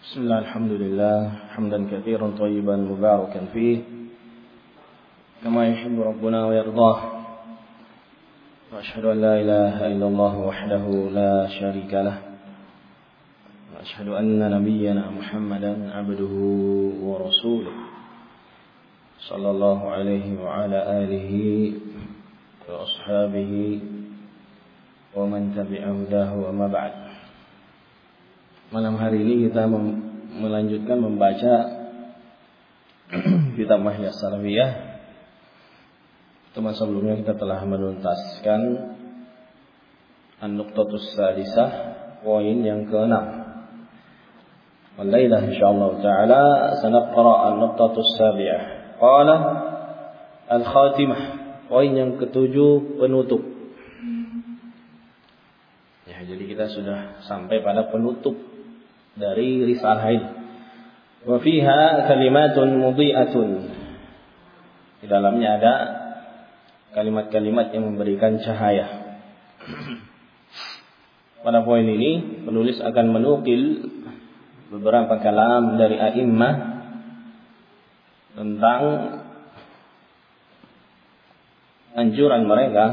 بسم الله الحمد لله حمدا كثيرا طيبا مباركا فيه كما يحب ربنا ويرضاه وأشهد أن لا إله إلا الله وحده لا شريك له وأشهد أن نبينا محمدا عبده ورسوله صلى الله عليه وعلى آله وأصحابه ومن تبع هداه وما بعد. Malam hari ini kita melanjutkan membaca kitab Mahyas Salafiyah. Teman sebelumnya kita telah menuntaskan An-Nuqtatus Sadisah, poin yang ke-6. Walailah insyaallah ta'ala sanaqra An-Nuqtatus Sabi'ah. Qala Al-Khatimah, poin yang ke-7, penutup. Ya, jadi kita sudah sampai pada penutup dari risalah ini. Wa fiha kalimatun mudhi'atun. Di dalamnya ada kalimat-kalimat yang memberikan cahaya. Pada poin ini penulis akan menukil beberapa kalam dari a'immah tentang anjuran mereka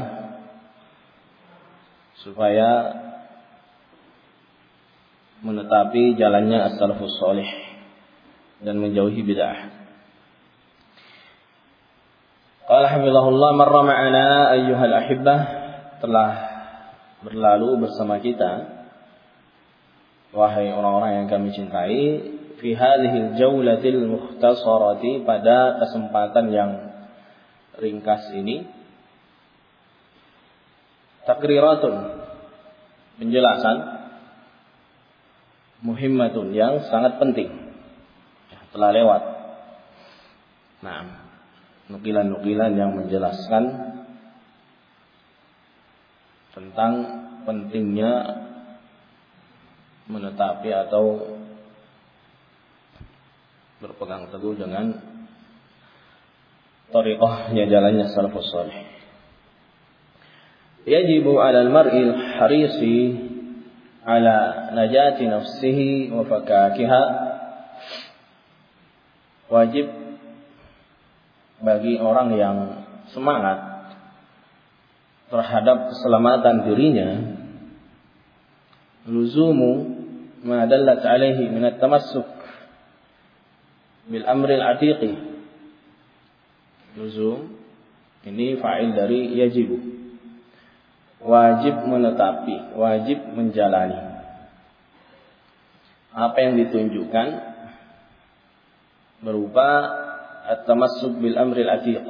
supaya menetapi jalannya as-salafus salih dan menjauhi bid'ah. Qala hafizahullah, marra ma'ana ayyuhal ahibbah, telah berlalu bersama kita wahai orang-orang yang kami cintai, fi hadhil jawlatil mukhtasarati, pada kesempatan yang ringkas ini, takriratun, penjelasan, muhimmatun, yang sangat penting, telah lewat. Nah, nukilan-nukilan yang menjelaskan tentang pentingnya menetapi atau berpegang teguh dengan thariqahnya, jalannya salafus salih. Yajibu 'alal mar'il harisi ala najati nafsihi wa fakakiha, wajib bagi orang yang semangat terhadap keselamatan dirinya, luzumu ma dallat alaihi min at-tamassuk bil amri al-atiqi. Luzum ini fa'il dari yajibu, wajib menetapi, wajib menjalani apa yang ditunjukkan berupa at-tamassuk bil amri al-atiq.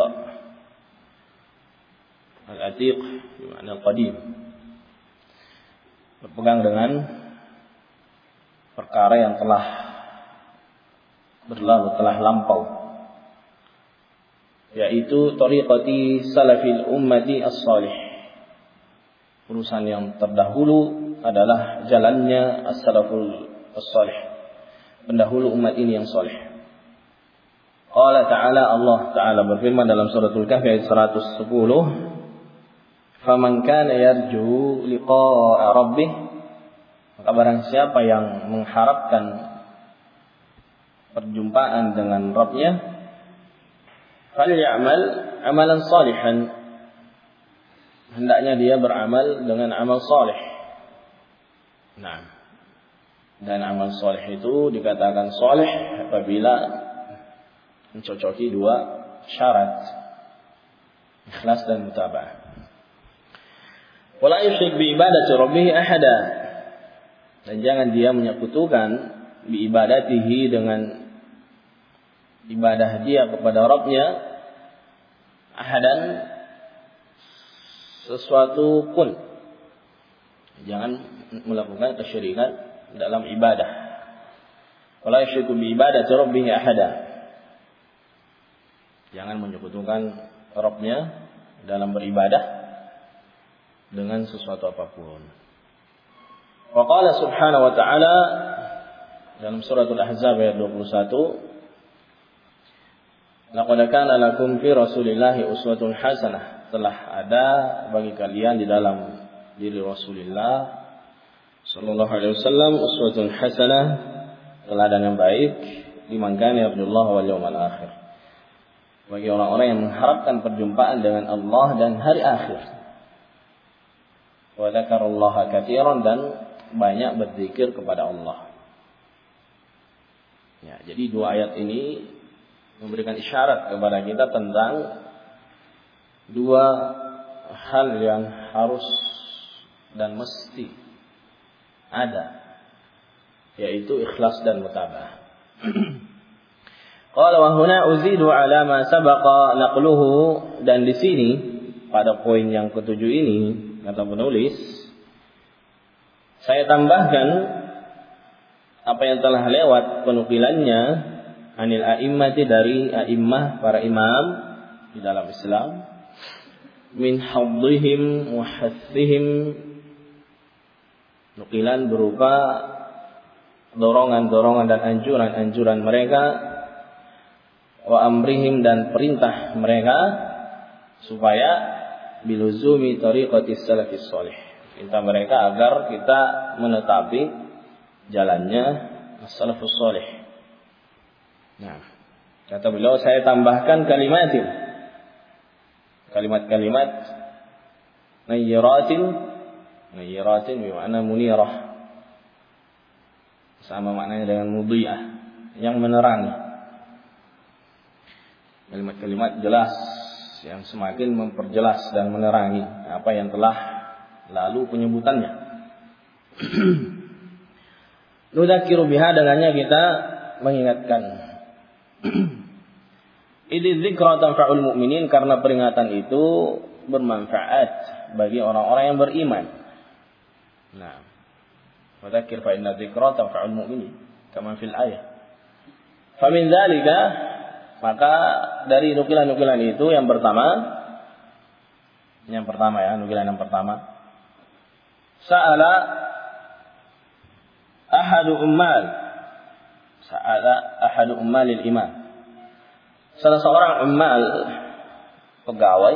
Al-atiq bermakna qadim, berpegang dengan perkara yang telah berlalu, telah lampau, yaitu tariqati salafil ummati as-salih. Urusan yang terdahulu adalah jalannya as-salaful as-salih, pendahulu umat ini yang salih. Qala ta'ala, Allah Ta'ala berfirman dalam suratul Kahfi ayat 110, "Faman kana yarju liqa'a rabbih", maka barang siapa yang mengharapkan perjumpaan dengan Rabb-nya, "Falyamal 'amalan salihan", hendaknya dia beramal dengan amal salih. Nah, dan amal salih itu dikatakan salih apabila mencocoki dua syarat, ikhlas dan mutaba'ah. Wala yusyrik bi ibadati rabbih ahada, dan jangan dia menyekutukan bi ibadatihi, dengan ibadah dia kepada Rabb-nya, ahadan, sesuatu pun. Jangan melakukan kesyirikan dalam ibadah. Wala yusyriku bi ibadati rabbih ahada, jangan menyekutukan Rabb-nya dalam beribadah dengan sesuatu apapun. Wa qala subhanahu wa ta'ala dalam suratul Ahzab ayat 21, "Laqad kana lakum fi Rasulillahi uswatun hasanah", telah ada bagi kalian di dalam diri Rasulullah sallallahu alaihi wasallam uswatun hasanah, teladan yang baik liman kana yarjullaha wal yawmal akhir. Bagi orang-orang yang mengharapkan perjumpaan dengan Allah dan hari akhir. Wa dzakarallaha katsiran, dan banyak berzikir kepada Allah. Ya, jadi dua ayat ini memberikan isyarat kepada kita tentang dua hal yang harus dan mesti ada, yaitu ikhlas dan mutabah. Qala wa huna uzidu ala ma sabaqa naqluhu, dan di sini pada poin yang ketujuh ini kata penulis, saya tambahkan apa yang telah lewat penukilannya anil a'immati, dari a'immah, para imam di dalam Islam, min haddihim wa hathihim, nukilan berupa dorongan-dorongan dan anjuran-anjuran mereka, wa amrihim, dan perintah mereka, supaya biluzumi tariqatis salafis salih, perintah mereka agar kita menetapi jalannya as-salafus salih. Nah, kata beliau, saya tambahkan kalimat-kalimat nayyiratin bermakna munirah, sama maknanya dengan mudhiyah, yang menerangi. Kalimat-kalimat jelas yang semakin memperjelas dan menerangi apa yang telah lalu penyebutannya. Nudzakiru biha, dengannya kita mengingatkan. Idz dzikra tanfa'ul mu'minin, karena peringatan itu bermanfaat bagi orang-orang yang beriman. Nah, wadzakir fa inna dzikra tanfa'ul mu'minin kama fil ayat. Fa min dzalika, maka dari nukilan-nukilan itu yang pertama ya, nukilan yang pertama, sa'ala ahadu ummalil imam, salah seorang ummal, pegawai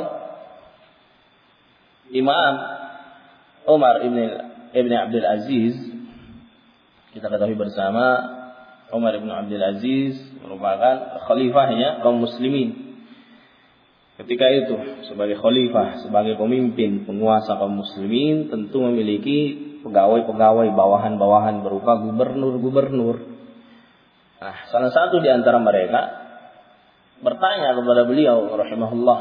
Imam Umar ibn Abdul Aziz. Kita ketahui bersama Umar ibn Abdul Aziz merupakan khalifahnya kaum muslimin. Ketika itu sebagai khalifah, sebagai pemimpin, penguasa kaum muslimin, tentu memiliki pegawai-pegawai, bawahan-bawahan berupa gubernur-gubernur. Nah, salah satu di antara mereka bertanya kepada beliau rahimahullah.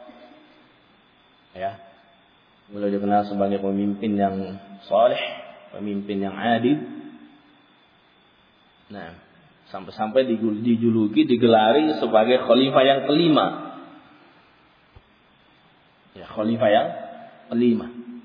Ya. Beliau dikenal sebagai pemimpin yang saleh, pemimpin yang adil. Nah, sampai-sampai digelari sebagai khalifah yang kelima. Ya, khalifah yang kelima.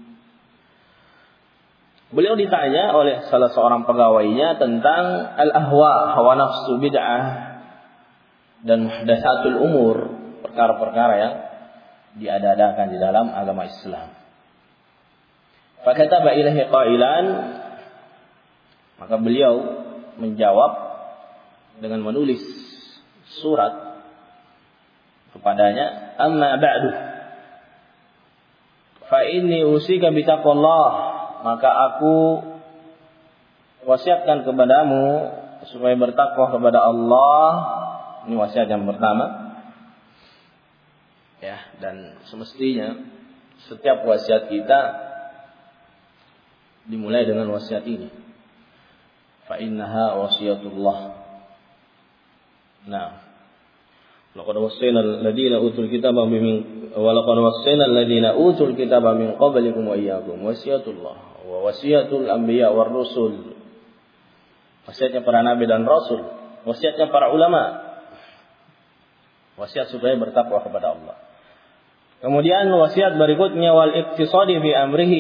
Beliau ditanya oleh salah seorang pegawainya tentang al-ahwa, hawa nafsu, bid'ah, dan muhdatsatul umur, perkara-perkara yang diada-adakan di dalam agama Islam. Fakataba ilaihi qailan, maka beliau menjawab dengan menulis surat kepadanya, amma ba'du fa inni usika bi taqwallah, maka aku wasiatkan kepadamu supaya bertakwa kepada Allah. Ini wasiat yang pertama. Ya, dan semestinya setiap wasiat kita dimulai dengan wasiat ini. Fa innaha wasiyatullah. Nah, laqad wassayna alladziina utul kitaba min wa laqad wassayna alladziina utul kitaba min qablikum wa iyyakum wasiyatullah wa wasiyatul anbiya war rusul. Wasiatnya para nabi dan rasul, wasiatnya para ulama. Wasiat supaya bertakwa kepada Allah. Kemudian wasiat berikutnya wal iktisadi fi amrihi,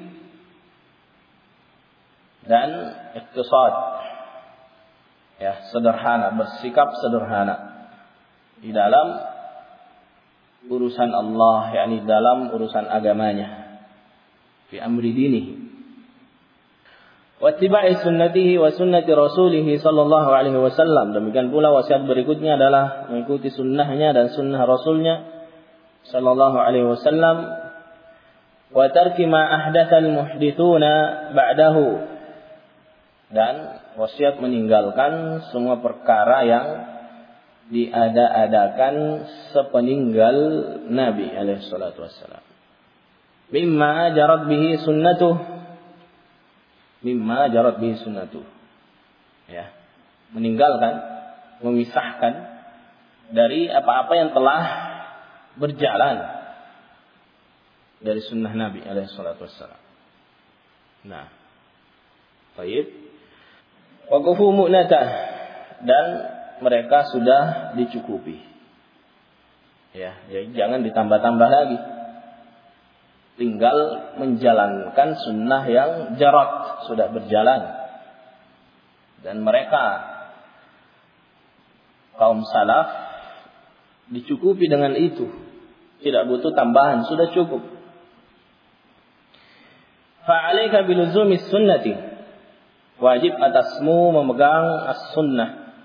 dan iktisad, ya, sederhana, bersikap sederhana di dalam urusan Allah, yakni dalam urusan agamanya, fi amri dinihi, wa ittiba'i sunnatihi wa sunnati rasulih sallallahu alaihi wasallam. Demikian pula wasiat berikutnya adalah mengikuti sunnahnya dan sunnah rasulnya sallallahu alaihi wasallam, wa tarki ma ahdatsal muhditsuna ba'dahu, dan wasiat meninggalkan semua perkara yang diada-adakan sepeninggal Nabi alaihi salatu wassalam. Mimma jarat bihi sunnatuh. Ya, meninggalkan, memisahkan dari apa-apa yang telah berjalan dari sunnah Nabi alaihi salatu wassalam. Nah, baik. Waqafu mu'natah, dan mereka sudah dicukupi. Ya, jadi jangan ditambah-tambah lagi. Tinggal menjalankan sunnah yang jarat, sudah berjalan. Dan mereka kaum salaf dicukupi dengan itu. Tidak butuh tambahan, sudah cukup. Fa'alaika biluzumis sunnati. Wajib atasmu memegang as-sunnah.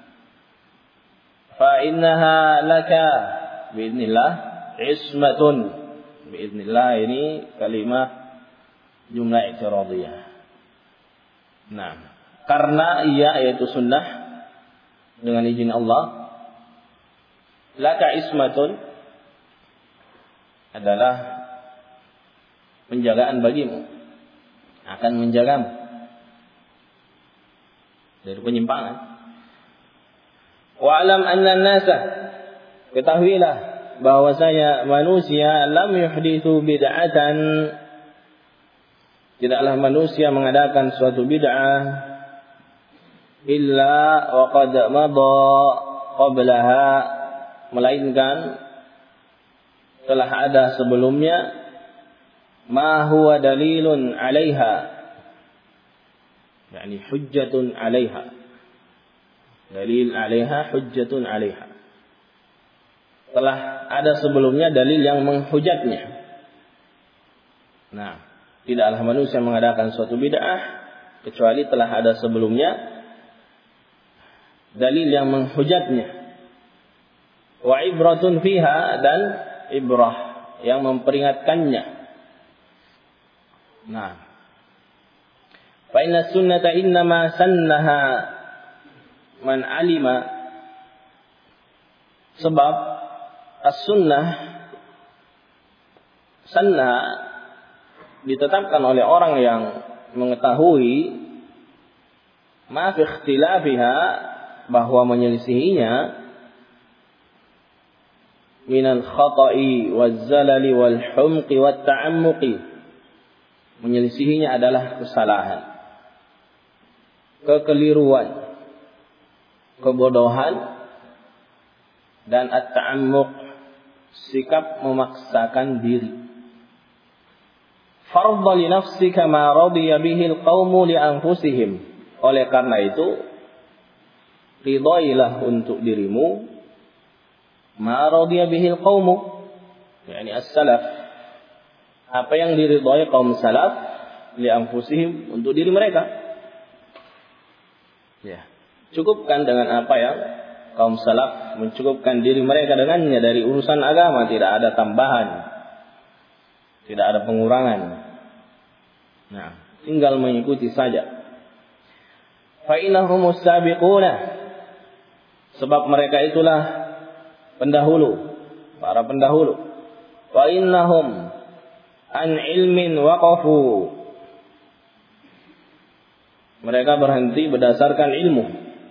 Fa'innaha laka bi'idnillah ismatun. Bi'idnillah ini kalimah jumlah i'tiradiyah. Nah, karena ia yaitu sunnah dengan izin Allah, laka ismatun adalah penjagaan bagimu, akan menjagamu dari penyimpangan. Wa'lam anna an-nasa, ketahuilah bahwasanya manusia lam yuhditsu bid'atan, tidaklah manusia mengadakan suatu bid'ah illa wa qad madha qablaha, melainkan telah ada sebelumnya ma huwa dalilun 'alaiha, yakni hujjatun 'alaiha. Dalil 'alaiha, hujjatun 'alaiha. Telah ada sebelumnya dalil yang menghujatnya. Nah, tidaklah manusia mengadakan suatu bid'ah kecuali telah ada sebelumnya dalil yang menghujatnya. Wa ibratun fiha, dan ibrah yang memperingatkannya. Nah, fa inna sunnata innama sannaha man alima, sebab as-sunnah sanna ditetapkan oleh orang yang mengetahui ma fi ikhtilafiha, bahwa menyelisihinya minal khata'i waz zalali wal humqi wat ta'ammuqi, menyelisihinya adalah kesalahan, kekeliruan, kebodohan, dan at-ta'ammuq, sikap memaksakan diri. Fardha li nafsika ma radiya bihi al-qaumu li anfusihim, oleh karena itu ridailah untuk dirimu ma radiya bihi al-qaumu, yakni as-salaf, apa yang diridhai kaum salaf, li anfusihim, untuk diri mereka. Ya, cukupkan dengan apa yang kaum salaf mencukupkan diri mereka dengannya dari urusan agama, tidak ada tambahan, tidak ada pengurangan. Nah, tinggal mengikuti saja. Fa innahumus sabiquna, sebab mereka itulah pendahulu, para pendahulu. Wa innahum an ilmin waqafu, mereka berhenti berdasarkan ilmu.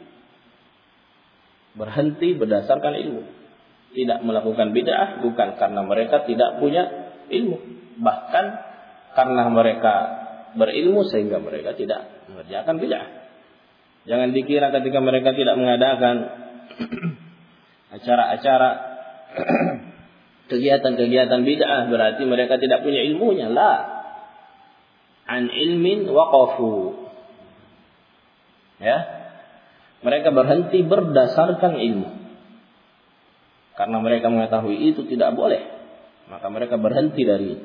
Berhenti berdasarkan ilmu. Tidak melakukan bid'ah bukan karena mereka tidak punya ilmu, bahkan karena mereka berilmu sehingga mereka tidak mengerjakan bid'ah. Jangan dikira ketika mereka tidak mengadakan acara-acara kegiatan-kegiatan bid'ah berarti mereka tidak punya ilmunya. La. An ilmin waqafu. Ya. Mereka berhenti berdasarkan ilmu. Karena mereka mengetahui itu tidak boleh, maka mereka berhenti dari itu.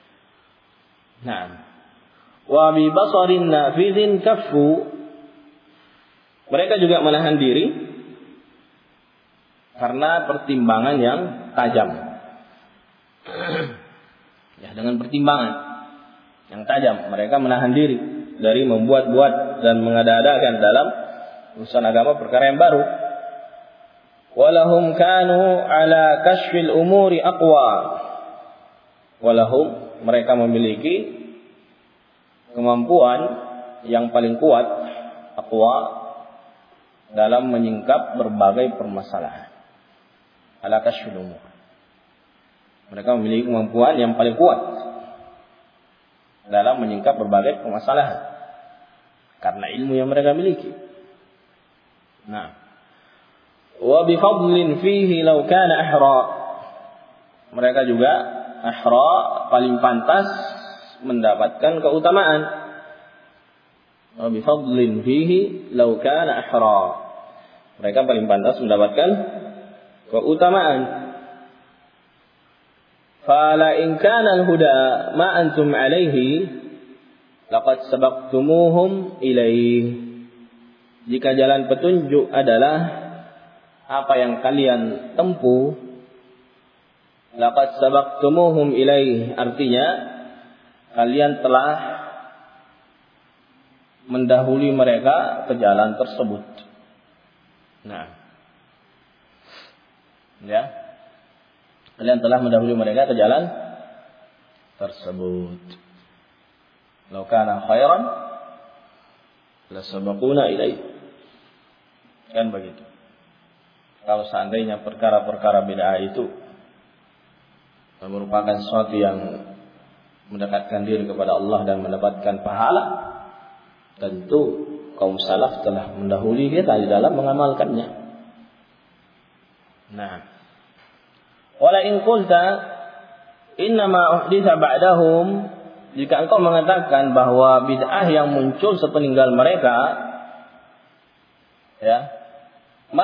Nah, wa bi basarin nafidhin kaffu, mereka juga menahan diri karena pertimbangan yang tajam. Ya, dengan pertimbangan yang tajam mereka menahan diri. dari membuat-buat dan mengada-adakan dalam urusan agama perkara yang baru. Walahum kanu ala kashfil umuri aqwa. Walahum, mereka memiliki kemampuan yang paling kuat, aqwa, dalam menyingkap berbagai permasalahan. Ala kashfil umur. Mereka memiliki kemampuan yang paling kuat dalam menyingkap berbagai permasalahan karena ilmu yang mereka miliki. Nah, wa bi fadlin fihi law kana ahra. Mereka juga ahra, paling pantas mendapatkan keutamaan. Wa bi fadlin fihi law kana ahra. Mereka paling pantas mendapatkan keutamaan. Fala in kana al-huda ma antum alaihi laqad sabaqtumuhum ilaih. Jika jalan petunjuk adalah apa yang kalian tempuh, laqad sabaqtumuhum ilaih, artinya kalian telah mendahului mereka ke jalan tersebut. Nah, ya, kalian telah mendahului mereka ke jalan tersebut. Law kana khairan la sabaquna ilaih. Kan begitu. Kalau seandainya perkara-perkara bid'ah itu merupakan sesuatu yang mendekatkan diri kepada Allah dan mendapatkan pahala, tentu kaum salaf telah mendahului kita di dalam mengamalkannya. Nah, wala in qulta innama uhditha ba'dahum, jika engkau mengatakan bahwa bid'ah yang muncul sepeninggal mereka, ya, ma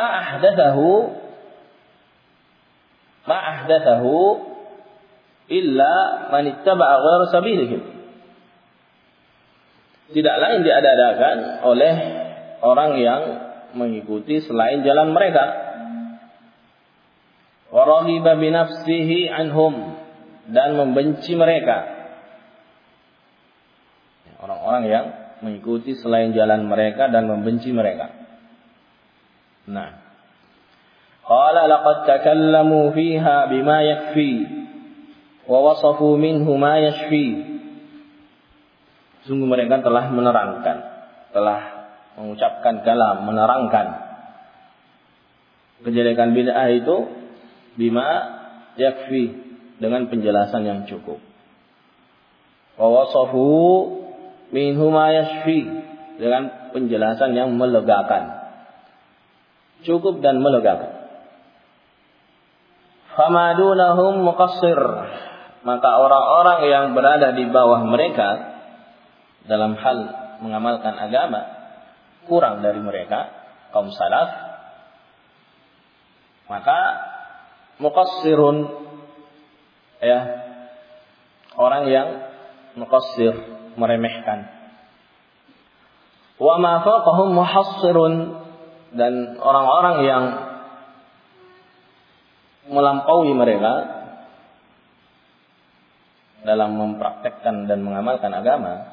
ahdathahu illa man ittaba'a ghayra sabilihim. Tidak lain diadakan oleh orang yang mengikuti selain jalan mereka. Wa raghiba bi nafsihi anhum, dan membenci mereka. Orang-orang yang mengikuti selain jalan mereka dan membenci mereka. Nah, qala laqad takallamu fiha bima yakfi wa wasafu minhu ma yashfi. Sungguh mereka telah menerangkan, telah mengucapkan kalam, menerangkan kejelekan bid'ah itu bima yakfi, dengan penjelasan yang cukup. Wa wasafu minhu ma yashfi, dengan penjelasan yang melegakan, cukup dan melegakan. Famadunahum muqassir, maka orang-orang yang berada di bawah mereka dalam hal mengamalkan agama kurang dari mereka, kaum salaf, maka muqassirun, ya, orang yang muqassir, meremehkan. Wa ma faqahum muhassirun, dan orang-orang yang melampaui mereka dalam mempraktekkan dan mengamalkan agama,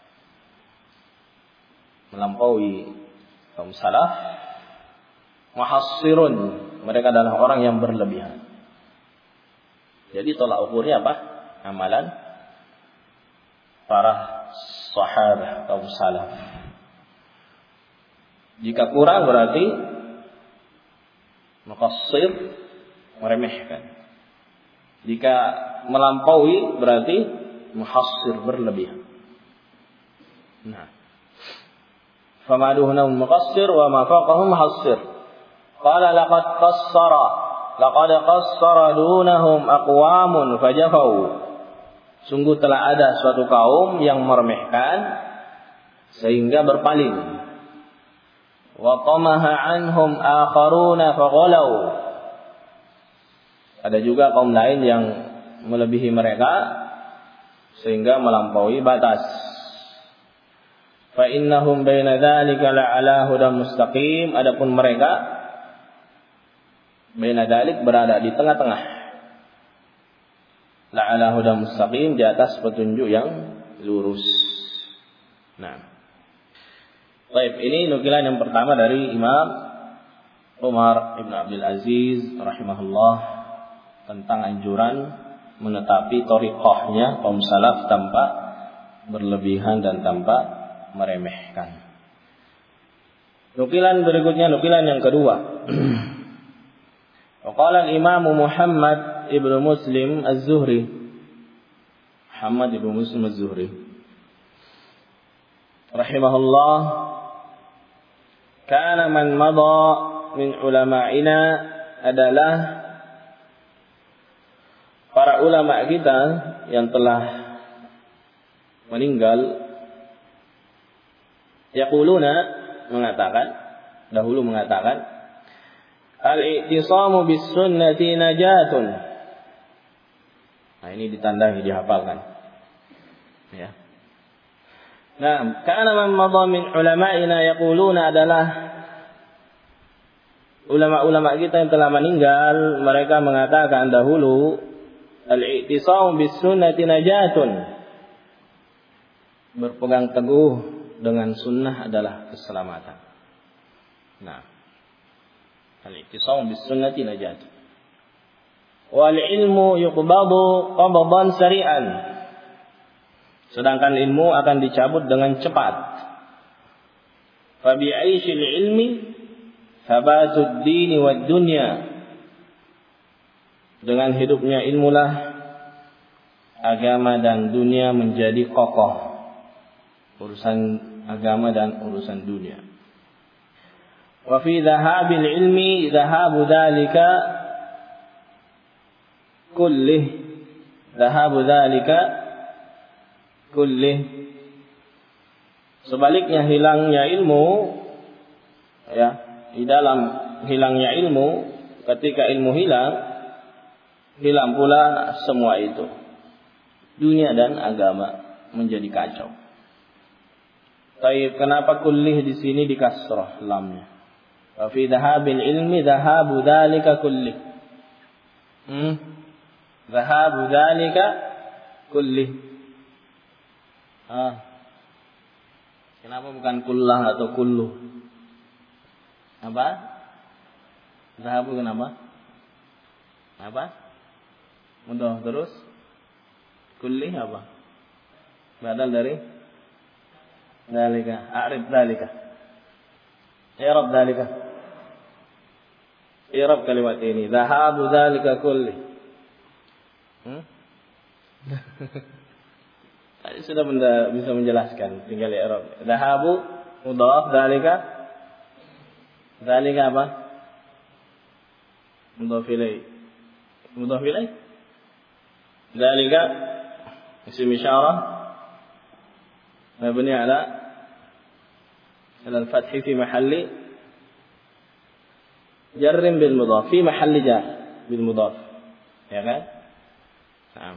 melampaui kaum salaf, muhassirun, mereka adalah orang yang berlebihan. Jadi tolak ukurnya apa? Amalan para sahabat kaum salaf. Jika kurang berarti muqassir, meremehkan. Jika melampaui berarti muhassir, berlebihan. Nah, famaduhum muqassir wa ma faqahum muhassir. Qala laqad qassara dunahum aqwamun fajafau. Sungguh telah ada suatu kaum yang meremehkan sehingga berpaling. Wa tamaha anhum akharuna faghalau. Ada juga kaum lain yang melebihi mereka sehingga melampaui batas. Fa innahum baina dzalika la'ala hudan mustaqim. Adapun mereka baina dzalik, berada di tengah-tengah. La'ala hudan mustaqim, di atas petunjuk yang lurus. Nah, baik, ini nukilan yang pertama dari Imam Umar Ibn Abdul Aziz rahimahullah tentang anjuran menetapi thariqahnya kaum salaf tanpa berlebihan dan tanpa meremehkan. Nukilan berikutnya, nukilan yang kedua. Qala al-Imam Muhammad ibn Muslim Az-Zuhri. Muhammad ibn Muslim Az-Zuhri rahimahullah, kana man madha min ulama'ina, adalah para ulama kita yang telah meninggal, yaquluna, mengatakan, dahulu mengatakan, al-i'tisamu bis sunnati najatun. Nah, ini ditandai, dihafalkan. Ya. Nah, kana man madha min ulama'ina yaquluna, adalah ulama-ulama kita yang telah meninggal, mereka mengatakan dahulu, al-i'tisamu bis sunnati najatun. Berpegang teguh dengan sunnah adalah keselamatan. Nah, al-i'tisamu bis sunnati najatun. Wal ilmu yuqbadu qabdan sari'an. Sedangkan ilmu akan dicabut dengan cepat. Fa bi 'aisyil ilmi thabatud dini wad dunya. Dengan hidupnya ilmulah agama dan dunia menjadi kokoh. Urusan agama dan urusan dunia. Wa fi dhahabil ilmi dhahabu dzalika kullih. Dhahabu dzalika kullih. Sebaliknya hilangnya ilmu, ya, di dalam hilangnya ilmu, ketika ilmu hilang, hilang pula semua itu. Dunia dan agama menjadi kacau. Tapi kenapa kullih di sini dikasrah lamnya? Wa fi dhahabil ilmi dhahabu dzalika kullih. Dhahabu dzalika kullih. Kenapa bukan kullah atau kullu? Apa? Dhahabu kenapa? Apa? Mudah terus. Kulli apa? Badal dari dalika. A'rif dalika. I'rab dalika. I'rab kalimat ini. Dhahabu dalika kulli. Sudah bisa menjelaskan, tinggal i'rab. Dhahabu mudhaf, dalika apa? Mudhaf ilaih. Mudhaf ilaih. Dalika ism isyarah mabni ala al-fath fi mahalli jar bil mudhaf, fi mahalli jar bil mudhaf. Ya kan? Naam.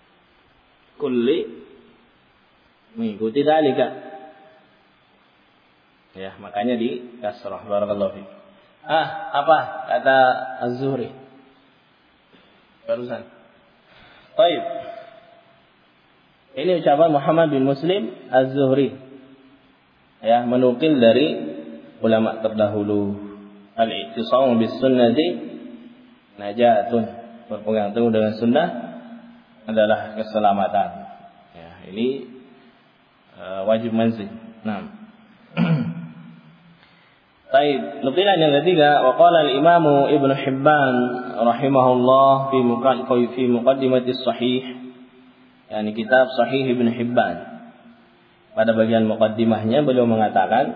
Kulli mengikuti dalika. Ya, makanya di kasrah. Barakallahu fiik. Apa kata Az-Zuhri barusan? Baik. Ini ucapan Muhammad bin Muslim Az-Zuhri. Ya, menukil dari ulama terdahulu. Al-i'tisamu bis sunnati najatun. Berpegang teguh dengan sunnah adalah keselamatan. Ya, ini wajib manzil. Nah. Baik, nukilan yang ketiga, wa qala al-Imam Ibnu Hibban rahimahullah fi muqaddimati sahih, yakni kitab Sahih Ibnu Hibban. Pada bagian muqaddimahnya beliau mengatakan,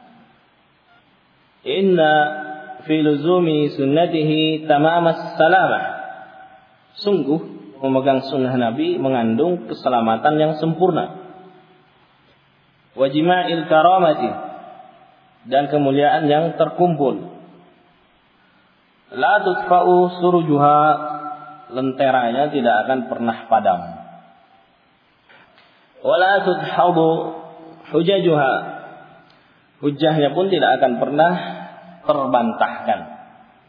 inna fi luzumi sunnatihi tamamas salamah. Sungguh memegang sunnah Nabi mengandung keselamatan yang sempurna. Wa jima'il karamati, dan kemuliaan yang terkumpul. La tutfa'u surujuha, lenteranya tidak akan pernah padam. Wa la tudhadu hujajuha, hujahnya pun tidak akan pernah terbantahkan.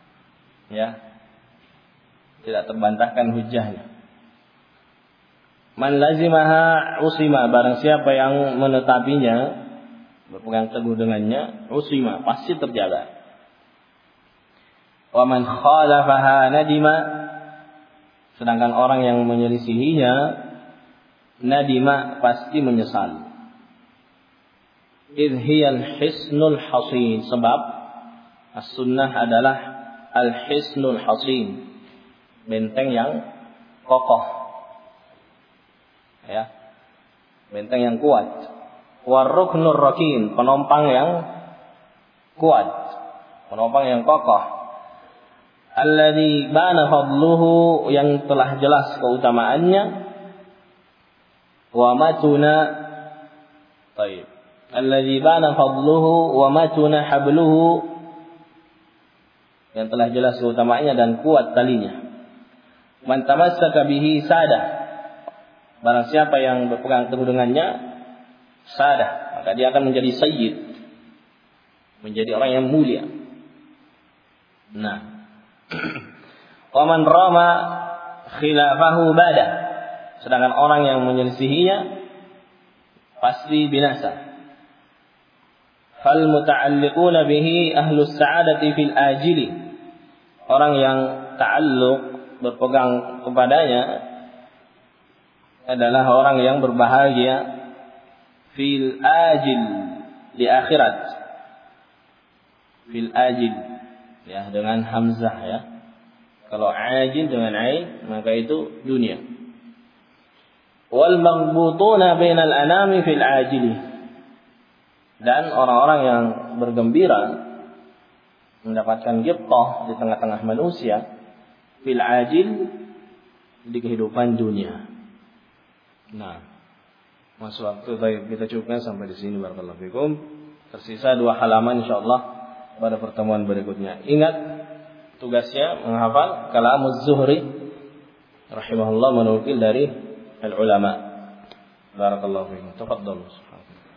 Ya, tidak terbantahkan hujahnya. Man lazimaha usima, barang siapa yang menetapinya, berpegang teguh dengannya, usima, pasti terjaga. Wa man khalafaha nadima, sedangkan orang yang menyelisihinya, nadima, pasti menyesal. Idh hiyal hisnul hasin, sebab as-sunnah adalah al-hisnul hasin, benteng yang kokoh. Ya, benteng yang kuat. Warruknur rakin, penompang yang kuat, penompang yang kokoh. Alladzi bana fadluhu, yang telah jelas keutamaannya. Wa matuna, baik. Alladzi bana fadluhu wa matuna habluhu, yang telah jelas keutamaannya dan kuat talinya. Man tamassaka bihi sadah, barang siapa yang berpegang teguh dengannya, sadah, maka dia akan menjadi sayyid, menjadi orang yang mulia. Nah, wa man rama khilafahu bada, sedangkan orang yang menyelisihinya pasti binasa. Fal muta'alliquna bihi ahlus sa'adati fil ajili, orang yang ta'alluq, berpegang kepadanya, adalah orang yang berbahagia fil ajil, di akhirat. Fil ajil, ya, dengan hamzah, ya. Kalau ajil dengan ain, maka itu dunia. Wal maghbutuna bainal anami fil ajili, dan orang-orang yang bergembira mendapatkan ghibtah di tengah-tengah manusia fil ajil, di kehidupan dunia. Nah, masuk waktu, baik, kita cukupkan sampai di sini. Barakallahu fikum. Tersisa 2 halaman insyaallah pada pertemuan berikutnya. Ingat tugasnya menghafal kalamuz Zuhri rahimahullah, menukil dari al-ulama. Barakallahu fikum. Tafadhal.